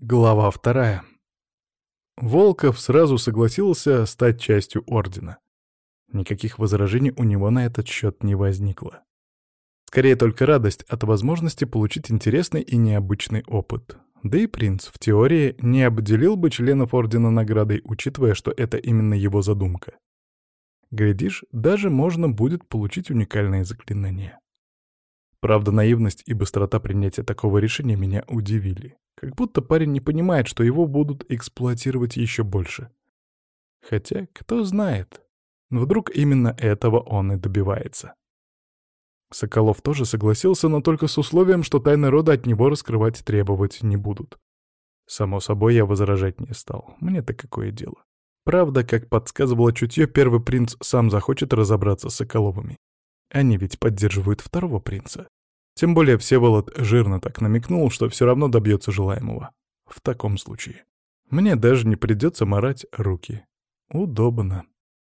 Глава 2. Волков сразу согласился стать частью Ордена. Никаких возражений у него на этот счет не возникло. Скорее только радость от возможности получить интересный и необычный опыт. Да и принц, в теории, не обделил бы членов Ордена наградой, учитывая, что это именно его задумка. Глядишь, даже можно будет получить уникальные заклинания. Правда, наивность и быстрота принятия такого решения меня удивили. Как будто парень не понимает, что его будут эксплуатировать еще больше. Хотя, кто знает, вдруг именно этого он и добивается. Соколов тоже согласился, но только с условием, что тайны рода от него раскрывать требовать не будут. Само собой, я возражать не стал. Мне-то какое дело. Правда, как подсказывало чутье, первый принц сам захочет разобраться с Соколовыми. Они ведь поддерживают второго принца. Тем более Всеволод жирно так намекнул, что все равно добьется желаемого. В таком случае мне даже не придется марать руки. Удобно.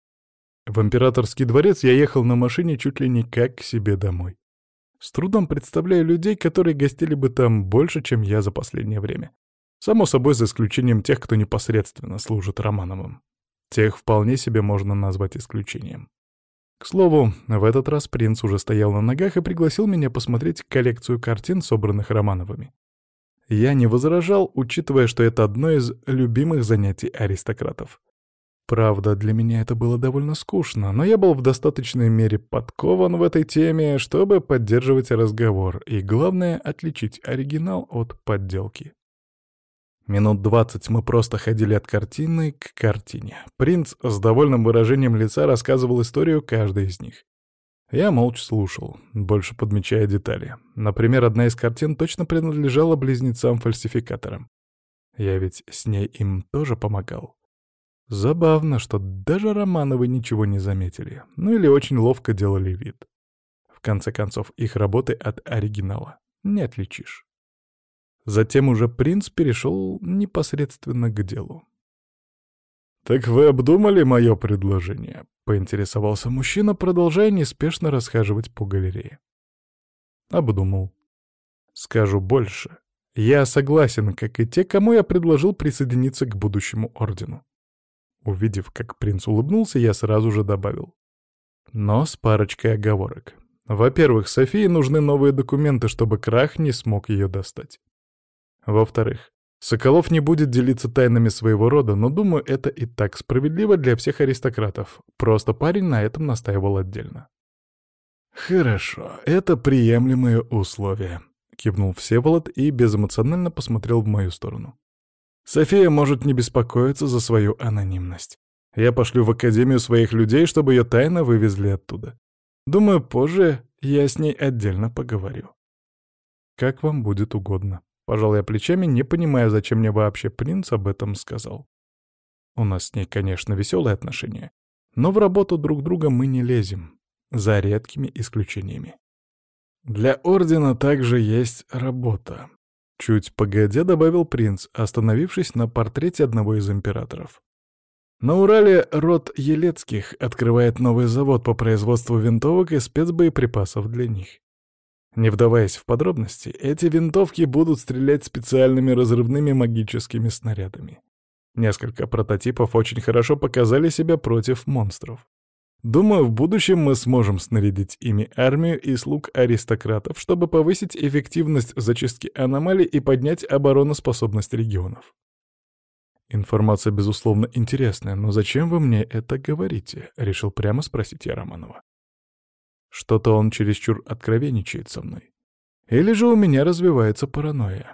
В императорский дворец я ехал на машине чуть ли не как к себе домой. С трудом представляю людей, которые гостили бы там больше, чем я за последнее время. Само собой, за исключением тех, кто непосредственно служит Романовым. Тех вполне себе можно назвать исключением. К слову, в этот раз принц уже стоял на ногах и пригласил меня посмотреть коллекцию картин, собранных Романовыми. Я не возражал, учитывая, что это одно из любимых занятий аристократов. Правда, для меня это было довольно скучно, но я был в достаточной мере подкован в этой теме, чтобы поддерживать разговор, и, главное, отличить оригинал от подделки. Минут 20 мы просто ходили от картины к картине. Принц с довольным выражением лица рассказывал историю каждой из них. Я молча слушал, больше подмечая детали. Например, одна из картин точно принадлежала близнецам-фальсификаторам. Я ведь с ней им тоже помогал. Забавно, что даже Романовы ничего не заметили. Ну или очень ловко делали вид. В конце концов, их работы от оригинала не отличишь. Затем уже принц перешел непосредственно к делу. «Так вы обдумали мое предложение?» — поинтересовался мужчина, продолжая неспешно расхаживать по галерее. «Обдумал. Скажу больше. Я согласен, как и те, кому я предложил присоединиться к будущему ордену». Увидев, как принц улыбнулся, я сразу же добавил. Но с парочкой оговорок. Во-первых, Софии нужны новые документы, чтобы Крах не смог ее достать. Во-вторых, Соколов не будет делиться тайнами своего рода, но, думаю, это и так справедливо для всех аристократов. Просто парень на этом настаивал отдельно. «Хорошо, это приемлемые условия», — кивнул Всеволод и безэмоционально посмотрел в мою сторону. «София может не беспокоиться за свою анонимность. Я пошлю в академию своих людей, чтобы ее тайно вывезли оттуда. Думаю, позже я с ней отдельно поговорю». «Как вам будет угодно». Пожал я плечами, не понимая, зачем мне вообще принц об этом сказал. У нас с ней, конечно, веселые отношения, но в работу друг друга мы не лезем, за редкими исключениями. Для Ордена также есть работа. Чуть погодя добавил принц, остановившись на портрете одного из императоров. На Урале род Елецких открывает новый завод по производству винтовок и спецбоеприпасов для них. Не вдаваясь в подробности, эти винтовки будут стрелять специальными разрывными магическими снарядами. Несколько прототипов очень хорошо показали себя против монстров. Думаю, в будущем мы сможем снарядить ими армию и слуг аристократов, чтобы повысить эффективность зачистки аномалий и поднять обороноспособность регионов. Информация, безусловно, интересная, но зачем вы мне это говорите? Решил прямо спросить я Романова. Что-то он чересчур откровенничает со мной. Или же у меня развивается паранойя.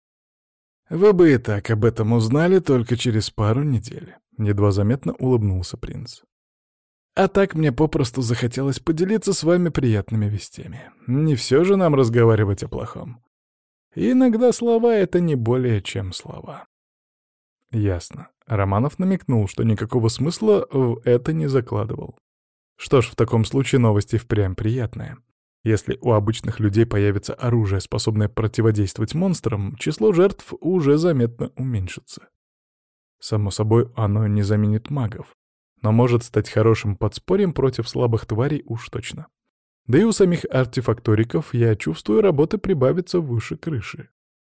Вы бы и так об этом узнали только через пару недель. Едва заметно улыбнулся принц. А так мне попросту захотелось поделиться с вами приятными вестями. Не все же нам разговаривать о плохом. И иногда слова — это не более чем слова. Ясно. Романов намекнул, что никакого смысла в это не закладывал. Что ж, в таком случае новости впрямь приятные. Если у обычных людей появится оружие, способное противодействовать монстрам, число жертв уже заметно уменьшится. Само собой, оно не заменит магов, но может стать хорошим подспорьем против слабых тварей уж точно. Да и у самих артефакториков, я чувствую, работы прибавится выше крыши.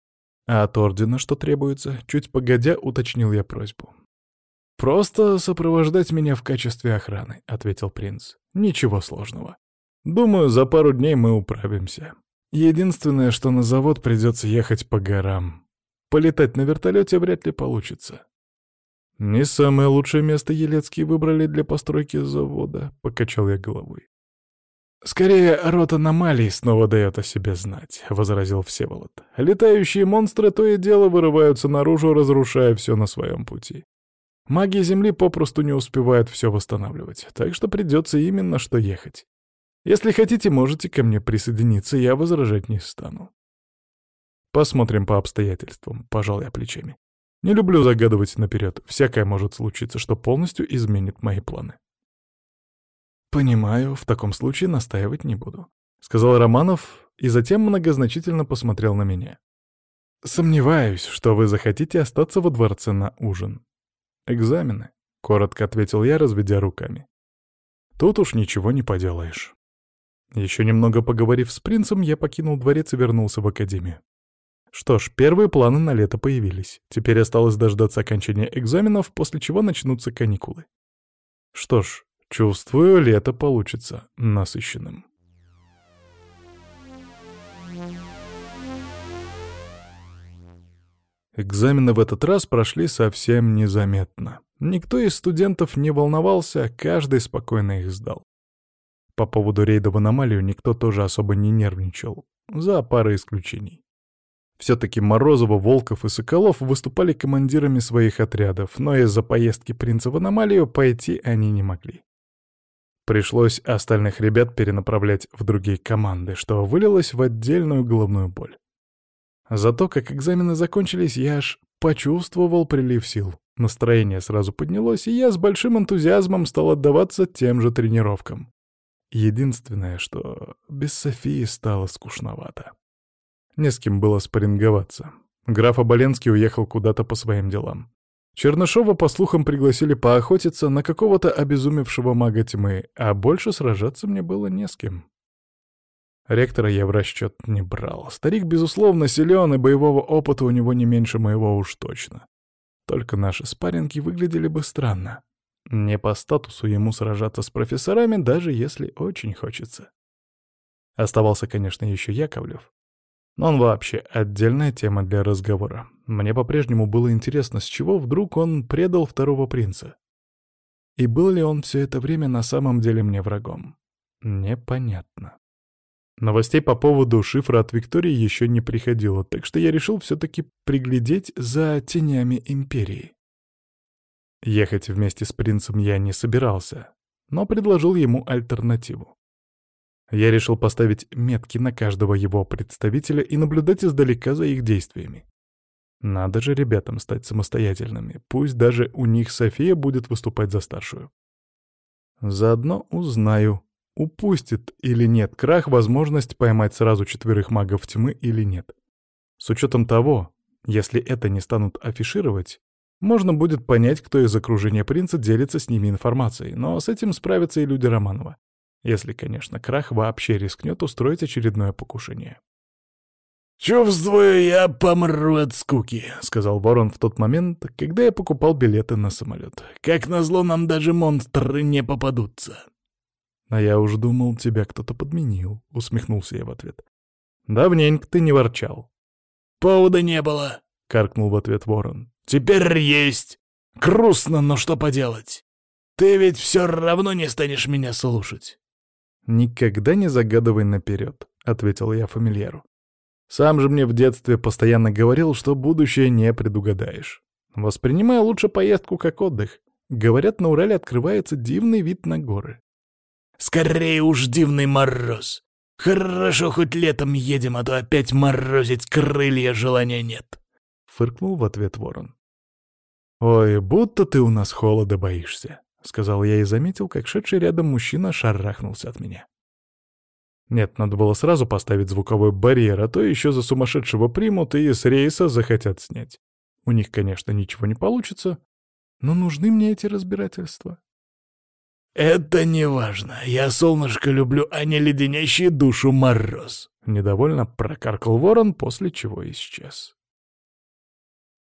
«А от ордена что требуется?» — чуть погодя уточнил я просьбу. «Просто сопровождать меня в качестве охраны», — ответил принц. «Ничего сложного. Думаю, за пару дней мы управимся. Единственное, что на завод придется ехать по горам. Полетать на вертолете вряд ли получится». «Не самое лучшее место Елецкие выбрали для постройки завода», — покачал я головой. «Скорее, род аномалий снова дает о себе знать», — возразил Всеволод. «Летающие монстры то и дело вырываются наружу, разрушая все на своем пути. Маги Земли попросту не успевают все восстанавливать, так что придется именно что ехать. Если хотите, можете ко мне присоединиться, я возражать не стану». «Посмотрим по обстоятельствам», — пожал я плечами. «Не люблю загадывать наперед, всякое может случиться, что полностью изменит мои планы». «Понимаю, в таком случае настаивать не буду», — сказал Романов и затем многозначительно посмотрел на меня. «Сомневаюсь, что вы захотите остаться во дворце на ужин». «Экзамены», — коротко ответил я, разведя руками. «Тут уж ничего не поделаешь». Еще немного поговорив с принцем, я покинул дворец и вернулся в академию. Что ж, первые планы на лето появились. Теперь осталось дождаться окончания экзаменов, после чего начнутся каникулы. Что ж, чувствую, лето получится насыщенным. Экзамены в этот раз прошли совсем незаметно. Никто из студентов не волновался, каждый спокойно их сдал. По поводу рейда в аномалию никто тоже особо не нервничал, за парой исключений. Все-таки Морозова, Волков и Соколов выступали командирами своих отрядов, но из-за поездки принца в аномалию пойти они не могли. Пришлось остальных ребят перенаправлять в другие команды, что вылилось в отдельную головную боль. Зато как экзамены закончились, я аж почувствовал прилив сил. Настроение сразу поднялось, и я с большим энтузиазмом стал отдаваться тем же тренировкам. Единственное, что без Софии стало скучновато. Не с кем было спарринговаться. Граф Оболенский уехал куда-то по своим делам. Чернышова, по слухам, пригласили поохотиться на какого-то обезумевшего мага тьмы, а больше сражаться мне было не с кем. Ректора я в расчет не брал. Старик, безусловно, силен, и боевого опыта у него не меньше моего уж точно. Только наши спарринги выглядели бы странно. Не по статусу ему сражаться с профессорами, даже если очень хочется. Оставался, конечно, еще Яковлев. Но он вообще отдельная тема для разговора. Мне по-прежнему было интересно, с чего вдруг он предал второго принца. И был ли он все это время на самом деле мне врагом? Непонятно. Новостей по поводу шифра от Виктории еще не приходило, так что я решил все-таки приглядеть за тенями Империи. Ехать вместе с принцем я не собирался, но предложил ему альтернативу. Я решил поставить метки на каждого его представителя и наблюдать издалека за их действиями. Надо же ребятам стать самостоятельными, пусть даже у них София будет выступать за старшую. Заодно узнаю, упустит или нет Крах возможность поймать сразу 4 магов тьмы или нет. С учетом того, если это не станут афишировать, можно будет понять, кто из окружения принца делится с ними информацией, но с этим справятся и люди Романова. Если, конечно, Крах вообще рискнет устроить очередное покушение. «Чувствую, я помру от скуки», — сказал Ворон в тот момент, когда я покупал билеты на самолет. «Как назло, нам даже монстры не попадутся». «А я уж думал, тебя кто-то подменил», — усмехнулся я в ответ. «Давненько ты не ворчал». «Повода не было», — каркнул в ответ Ворон. «Теперь есть. Грустно, но что поделать? Ты ведь все равно не станешь меня слушать». «Никогда не загадывай наперед», — ответил я фамильяру. «Сам же мне в детстве постоянно говорил, что будущее не предугадаешь. Воспринимай лучше поездку как отдых. Говорят, на Урале открывается дивный вид на горы». «Скорее уж дивный мороз. Хорошо, хоть летом едем, а то опять морозить крылья желания нет», — фыркнул в ответ Ворон. «Ой, будто ты у нас холода боишься», — сказал я и заметил, как шедший рядом мужчина шарахнулся от меня. Нет, надо было сразу поставить звуковой барьер, а то еще за сумасшедшего примут и с рейса захотят снять. У них, конечно, ничего не получится, но нужны мне эти разбирательства. «Это не важно. Я солнышко люблю, а не леденящий душу мороз», — недовольно прокаркал Ворон, после чего исчез.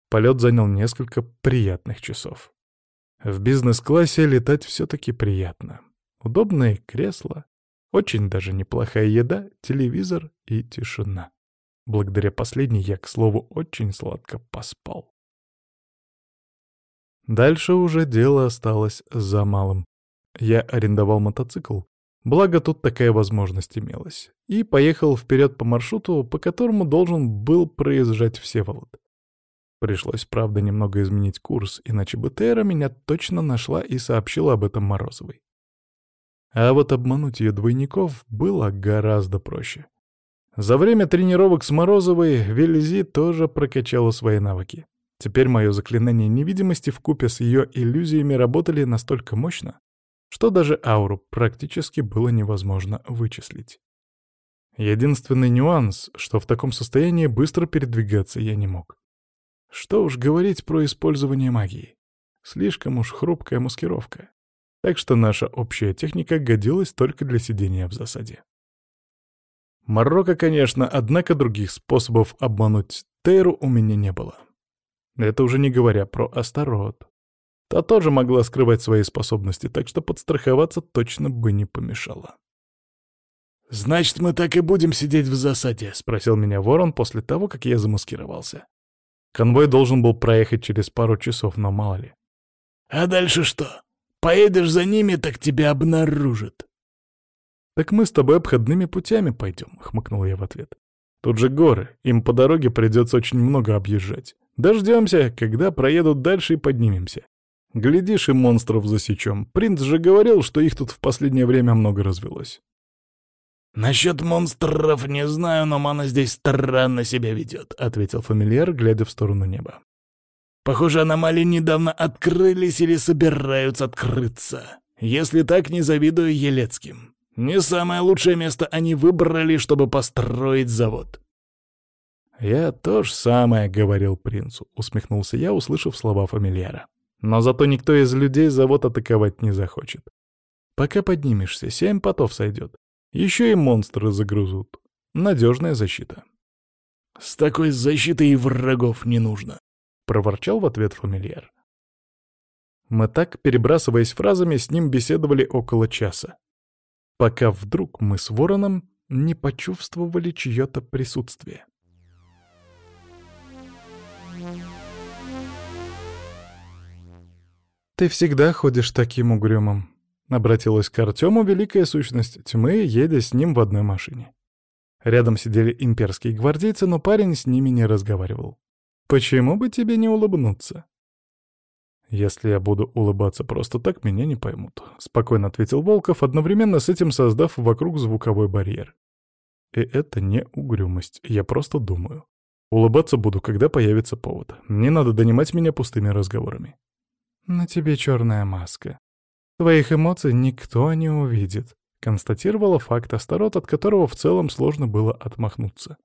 Полет занял несколько приятных часов. В бизнес-классе летать все-таки приятно. Удобные кресла, очень даже неплохая еда, телевизор и тишина. Благодаря последней я, к слову, очень сладко поспал. Дальше уже дело осталось за малым. Я арендовал мотоцикл, благо тут такая возможность имелась, и поехал вперед по маршруту, по которому должен был проезжать Всеволод. Пришлось, правда, немного изменить курс, иначе бы Тера меня точно нашла и сообщила об этом Морозовой. А вот обмануть ее двойников было гораздо проще. За время тренировок с Морозовой Вельзи тоже прокачала свои навыки. Теперь мое заклинание невидимости вкупе с ее иллюзиями работали настолько мощно, что даже ауру практически было невозможно вычислить. Единственный нюанс, что в таком состоянии быстро передвигаться я не мог. Что уж говорить про использование магии. Слишком уж хрупкая маскировка. Так что наша общая техника годилась только для сидения в засаде. Марокко, конечно, однако других способов обмануть Тейру у меня не было. Это уже не говоря про Астарот. Та тоже могла скрывать свои способности, так что подстраховаться точно бы не помешало. «Значит, мы так и будем сидеть в засаде?» — спросил меня Ворон после того, как я замаскировался. Конвой должен был проехать через пару часов, но мало ли. «А дальше что? Поедешь за ними, так тебя обнаружат». «Так мы с тобой обходными путями пойдем», — хмыкнул я в ответ. «Тут же горы, им по дороге придется очень много объезжать. Дождемся, когда проедут дальше и поднимемся. Глядишь, и монстров засечем. Принц же говорил, что их тут в последнее время много развелось». «Насчет монстров не знаю, но мана здесь странно себя ведет», — ответил фамильяр, глядя в сторону неба. «Похоже, аномалии недавно открылись или собираются открыться. Если так, не завидую Елецким. Не самое лучшее место они выбрали, чтобы построить завод». «Я то же самое говорил принцу», — усмехнулся я, услышав слова фамильяра. «Но зато никто из людей завод атаковать не захочет. Пока поднимешься, 7 потов сойдет. Еще и монстры загрызут. Надежная защита». «С такой защитой и врагов не нужно», — проворчал в ответ фамильяр. Мы так, перебрасываясь фразами, с ним беседовали около часа, пока вдруг мы с Вороном не почувствовали чье-то присутствие. «Ты всегда ходишь таким угрюмым», — обратилась к Артему великая сущность тьмы, едя с ним в одной машине. Рядом сидели имперские гвардейцы, но парень с ними не разговаривал. «Почему бы тебе не улыбнуться?» «Если я буду улыбаться просто так, меня не поймут», — спокойно ответил Волков, одновременно с этим создав вокруг звуковой барьер. «И это не угрюмость, я просто думаю. Улыбаться буду, когда появится повод. Не надо донимать меня пустыми разговорами». «На тебе черная маска. Твоих эмоций никто не увидит», — констатировала факт Астарот, от которого в целом сложно было отмахнуться.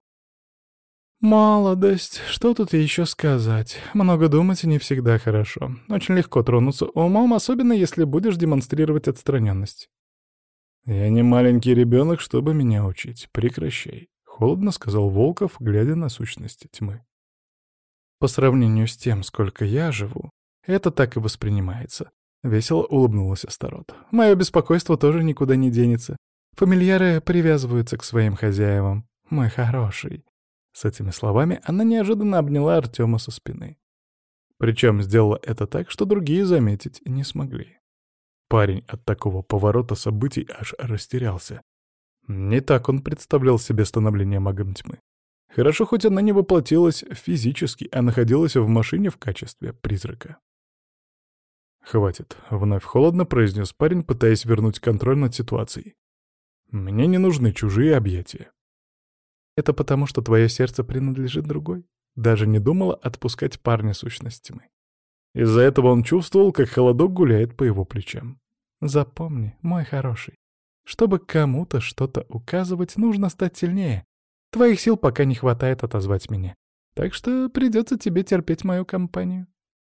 «Молодость, что тут еще сказать? Много думать не всегда хорошо. Очень легко тронуться умом, особенно если будешь демонстрировать отстраненность». «Я не маленький ребенок, чтобы меня учить. Прекращай», — холодно сказал Волков, глядя на сущности тьмы. «По сравнению с тем, сколько я живу, это так и воспринимается», — весело улыбнулась Астарот. «Мое беспокойство тоже никуда не денется. Фамильяры привязываются к своим хозяевам. Мой хороший». С этими словами она неожиданно обняла Артема со спины. Причем сделала это так, что другие заметить не смогли. Парень от такого поворота событий аж растерялся. Не так он представлял себе становление магом тьмы. Хорошо, хоть она не воплотилась физически, а находилась в машине в качестве призрака. «Хватит», — вновь холодно произнес парень, пытаясь вернуть контроль над ситуацией. «Мне не нужны чужие объятия». «Это потому, что твое сердце принадлежит другой?» Даже не думала отпускать парня сущность тьмы. Из-за этого он чувствовал, как холодок гуляет по его плечам. «Запомни, мой хороший, чтобы кому-то что-то указывать, нужно стать сильнее. Твоих сил пока не хватает отозвать меня. Так что придется тебе терпеть мою компанию».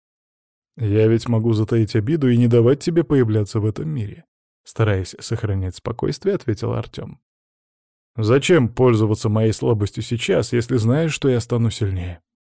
«Я ведь могу затаить обиду и не давать тебе появляться в этом мире», — стараясь сохранять спокойствие, ответил Артем. «Зачем пользоваться моей слабостью сейчас, если знаешь, что я стану сильнее?»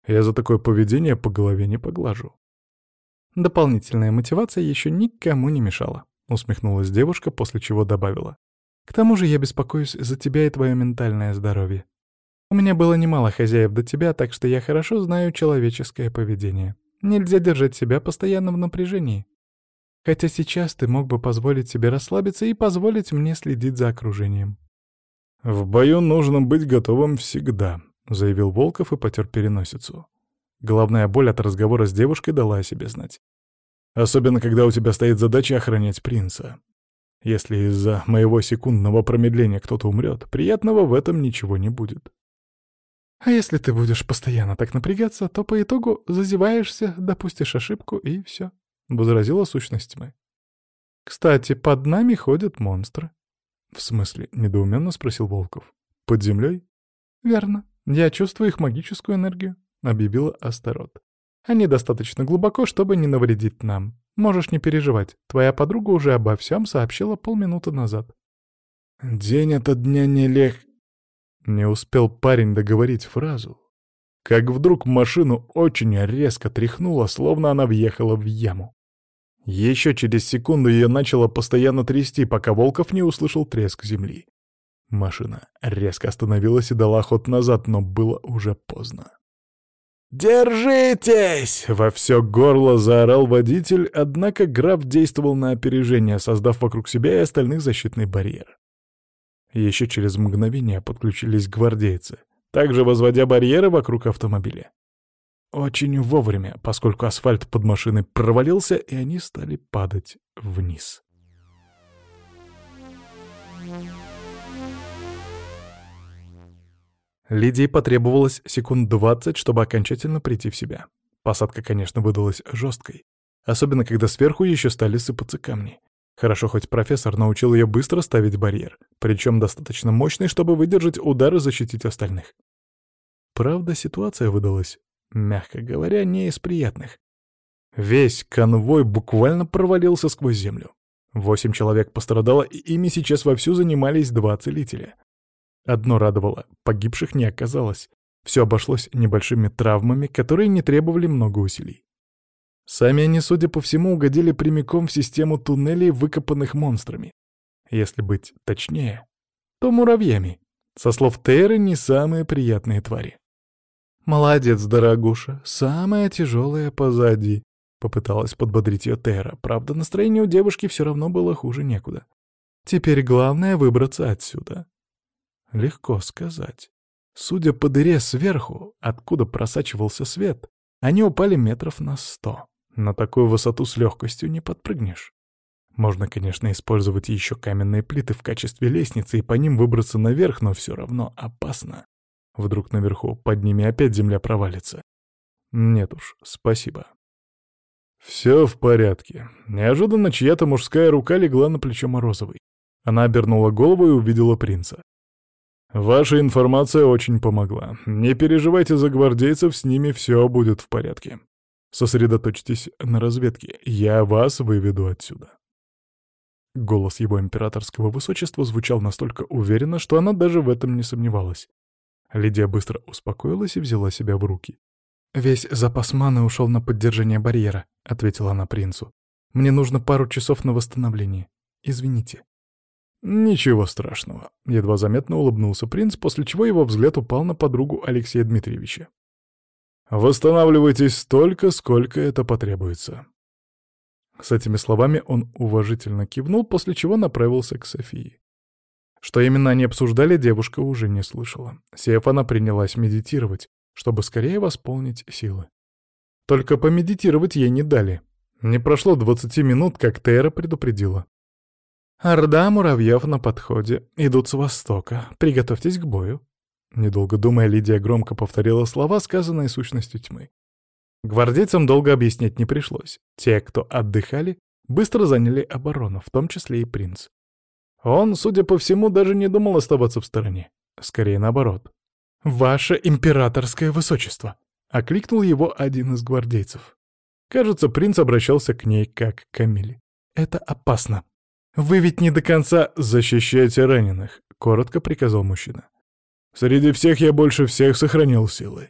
Я за такое поведение по голове не поглажу». Дополнительная мотивация еще никому не мешала, усмехнулась девушка, после чего добавила. К тому же я беспокоюсь за тебя и твое ментальное здоровье. У меня было немало хозяев до тебя, так что я хорошо знаю человеческое поведение. Нельзя держать себя постоянно в напряжении. Хотя сейчас ты мог бы позволить себе расслабиться и позволить мне следить за окружением. «В бою нужно быть готовым всегда», — заявил Волков и потер переносицу. Головная боль от разговора с девушкой дала о себе знать. «Особенно, когда у тебя стоит задача охранять принца. Если из-за моего секундного промедления кто-то умрет, приятного в этом ничего не будет». А если ты будешь постоянно так напрягаться, то по итогу зазеваешься, допустишь ошибку и все, — возразила сущность тьмы. Кстати, под нами ходят монстры. «В смысле?» — недоуменно спросил Волков. «Под землей?» «Верно. Я чувствую их магическую энергию», — объявила Астарот. «Они достаточно глубоко, чтобы не навредить нам. Можешь не переживать. Твоя подруга уже обо всем сообщила полминуты назад». «День ото дня не лег...» Не успел парень договорить фразу, как вдруг машину очень резко тряхнуло, словно она въехала в яму. Еще через секунду ее начало постоянно трясти, пока Волков не услышал треск земли. Машина резко остановилась и дала ход назад, но было уже поздно. «Держитесь!» — во все горло заорал водитель, однако граф действовал на опережение, создав вокруг себя и остальных защитный барьер. Еще через мгновение подключились гвардейцы, также возводя барьеры вокруг автомобиля. Очень вовремя, поскольку асфальт под машиной провалился, и они стали падать вниз. Лидии потребовалось секунд 20, чтобы окончательно прийти в себя. Посадка, конечно, выдалась жесткой, особенно когда сверху еще стали сыпаться камни. Хорошо, хоть профессор научил ее быстро ставить барьер, причем достаточно мощный, чтобы выдержать удар и защитить остальных. Правда, ситуация выдалась, мягко говоря, не из приятных. Весь конвой буквально провалился сквозь землю. 8 человек пострадало, и ими сейчас вовсю занимались 2 целителя. Одно радовало — погибших не оказалось. Все обошлось небольшими травмами, которые не требовали много усилий. Сами они, судя по всему, угодили прямиком в систему туннелей, выкопанных монстрами. Если быть точнее, то муравьями. Со слов Тейры, не самые приятные твари. «Молодец, дорогуша, самое тяжелое позади», — попыталась подбодрить ее Тейра. Правда, настроение у девушки все равно было хуже некуда. «Теперь главное — выбраться отсюда». Легко сказать. Судя по дыре сверху, откуда просачивался свет, они упали метров на 100. На такую высоту с легкостью не подпрыгнешь. Можно, конечно, использовать еще каменные плиты в качестве лестницы и по ним выбраться наверх, но все равно опасно. Вдруг наверху под ними опять земля провалится. Нет уж, спасибо. Все в порядке. Неожиданно чья-то мужская рука легла на плечо Морозовой. Она обернула голову и увидела принца. «Ваша информация очень помогла. Не переживайте за гвардейцев, с ними все будет в порядке. Сосредоточьтесь на разведке. Я вас выведу отсюда». Голос его императорского высочества звучал настолько уверенно, что она даже в этом не сомневалась. Лидия быстро успокоилась и взяла себя в руки. «Весь запас маны ушел на поддержание барьера», — ответила она принцу. «Мне нужно пару часов на восстановление. Извините». «Ничего страшного», — едва заметно улыбнулся принц, после чего его взгляд упал на подругу Алексея Дмитриевича. «Восстанавливайтесь столько, сколько это потребуется». С этими словами он уважительно кивнул, после чего направился к Софии. Что именно они обсуждали, девушка уже не слышала. Сев, она принялась медитировать, чтобы скорее восполнить силы. Только помедитировать ей не дали. Не прошло 20 минут, как Тейра предупредила. «Орда муравьев на подходе. Идут с востока. Приготовьтесь к бою». Недолго думая, Лидия громко повторила слова, сказанные сущностью тьмы. Гвардейцам долго объяснять не пришлось. Те, кто отдыхали, быстро заняли оборону, в том числе и принц. Он, судя по всему, даже не думал оставаться в стороне. Скорее наоборот. «Ваше императорское высочество!» — окликнул его один из гвардейцев. Кажется, принц обращался к ней как к Камиле. «Это опасно. Вы ведь не до конца защищаете раненых», — коротко приказал мужчина. «Среди всех я больше всех сохранил силы.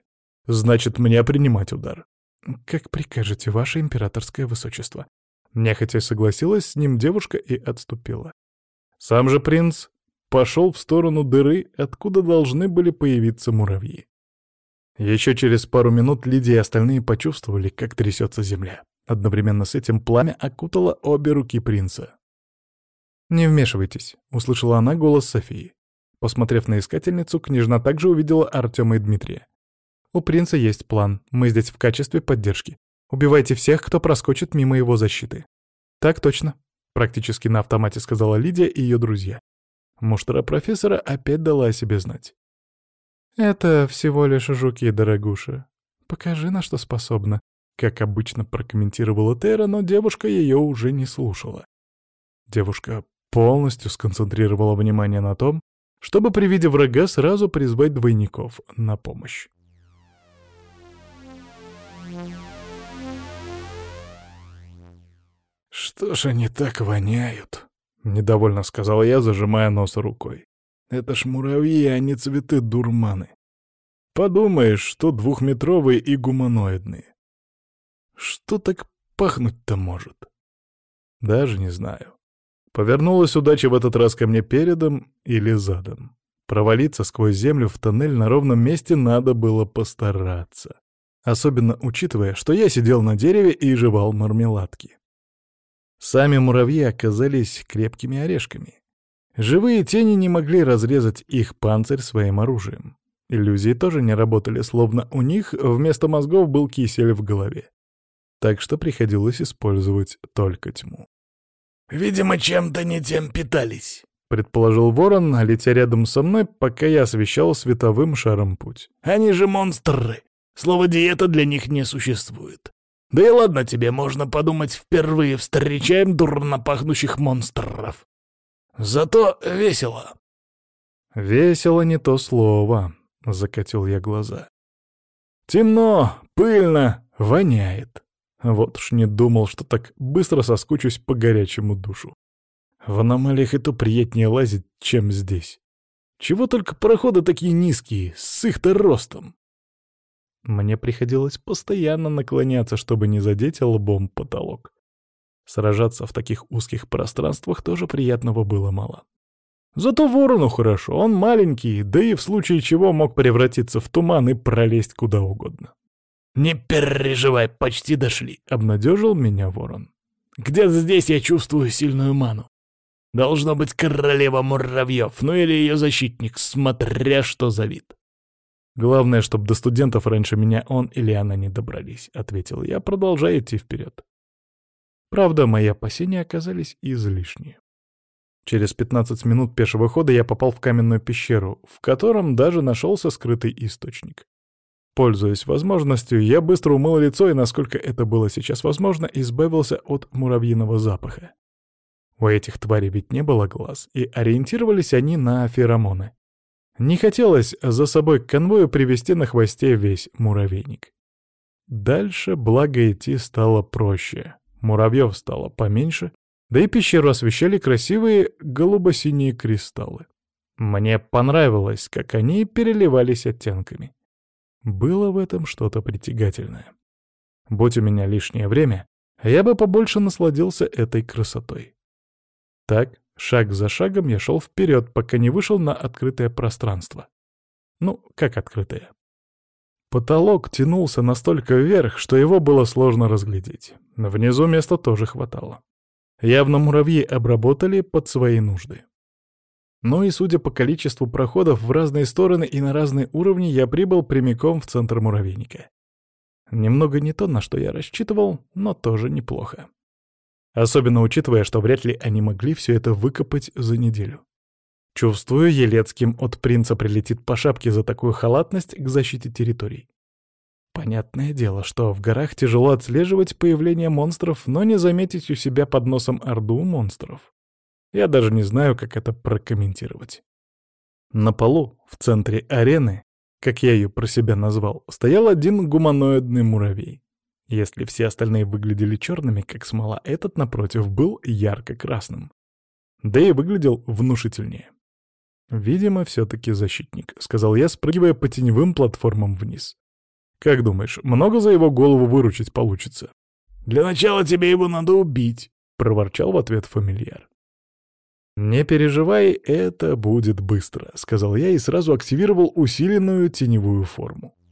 значит, мне принимать удар. «Как прикажете, ваше императорское высочество». Нехотя согласилась с ним девушка и отступила. Сам же принц пошел в сторону дыры, откуда должны были появиться муравьи. Еще через пару минут Лидия и остальные почувствовали, как трясется земля. Одновременно с этим пламя окутало обе руки принца. «Не вмешивайтесь», — услышала она голос Софии. Посмотрев на искательницу, княжна также увидела Артема и Дмитрия. «У принца есть план. Мы здесь в качестве поддержки. Убивайте всех, кто проскочит мимо его защиты». «Так точно», — практически на автомате сказала Лидия и ее друзья. Муштра профессора опять дала о себе знать. «Это всего лишь жуки, дорогуша. Покажи, на что способна», — как обычно прокомментировала Тера, но девушка ее уже не слушала. Девушка полностью сконцентрировала внимание на том, чтобы при виде врага сразу призвать двойников на помощь. «Что ж они так воняют?» — недовольно сказал я, зажимая нос рукой. «Это ж муравьи, а не цветы-дурманы. Подумаешь, что двухметровые и гуманоидные. Что так пахнуть-то может?» Даже не знаю. Повернулась удача в этот раз ко мне передом или задом. Провалиться сквозь землю в тоннель на ровном месте надо было постараться. Особенно учитывая, что я сидел на дереве и жевал мармеладки. Сами муравьи оказались крепкими орешками. Живые тени не могли разрезать их панцирь своим оружием. Иллюзии тоже не работали, словно у них вместо мозгов был кисель в голове. Так что приходилось использовать только тьму. «Видимо, чем-то не тем питались», — предположил ворон, летя рядом со мной, пока я освещал световым шаром путь. «Они же монстры. Слово «диета» для них не существует. Да и ладно тебе, можно подумать, впервые встречаем дурно пахнущих монстров. Зато весело». «Весело не то слово», — закатил я глаза. «Темно, пыльно, воняет. Вот уж не думал, что так быстро соскучусь по горячему душу. В аномалиях и то приятнее лазить, чем здесь. Чего только пароходы такие низкие, с их-то ростом». Мне приходилось постоянно наклоняться, чтобы не задеть лбом потолок. Сражаться в таких узких пространствах тоже приятного было мало. Зато ворону хорошо, он маленький, да и в случае чего мог превратиться в туман и пролезть куда угодно. «Не переживай, почти дошли», — обнадежил меня ворон. «Где-то здесь я чувствую сильную ману. Должно быть королева муравьев, ну или ее защитник, смотря что за вид». «Главное, чтобы до студентов раньше меня он или она не добрались», — ответил я, продолжая идти вперед. Правда, мои опасения оказались излишни. Через 15 минут пешего хода я попал в каменную пещеру, в котором даже нашелся скрытый источник. Пользуясь возможностью, я быстро умыл лицо и, насколько это было сейчас возможно, избавился от муравьиного запаха. У этих тварей ведь не было глаз, и ориентировались они на феромоны. Не хотелось за собой к конвою привести на хвосте весь муравейник. Дальше, благо, идти стало проще. Муравьев стало поменьше, да и пещеру освещали красивые голубо-синие кристаллы. Мне понравилось, как они переливались оттенками. Было в этом что-то притягательное. Будь у меня лишнее время, я бы побольше насладился этой красотой. Так, шаг за шагом я шел вперед, пока не вышел на открытое пространство. Ну, как открытое? Потолок тянулся настолько вверх, что его было сложно разглядеть. Внизу места тоже хватало. Явно муравьи обработали под свои нужды. Ну и судя по количеству проходов в разные стороны и на разные уровни, я прибыл прямиком в центр муравейника. Немного не то, на что я рассчитывал, но тоже неплохо. Особенно учитывая, что вряд ли они могли все это выкопать за неделю. Чувствую, Елецким от принца прилетит по шапке за такую халатность к защите территорий. Понятное дело, что в горах тяжело отслеживать появление монстров, но не заметить у себя под носом орду монстров. Я даже не знаю, как это прокомментировать. На полу, в центре арены, как я ее про себя назвал, стоял один гуманоидный муравей. Если все остальные выглядели черными, как смола, этот, напротив, был ярко-красным. Да и выглядел внушительнее. «Видимо, все-таки защитник», — сказал я, спрыгивая по теневым платформам вниз. Как думаешь, много за его голову выручить получится?» «Для начала тебе его надо убить», — проворчал в ответ фамильяр. «Не переживай, это будет быстро», — сказал я и сразу активировал усиленную теневую форму.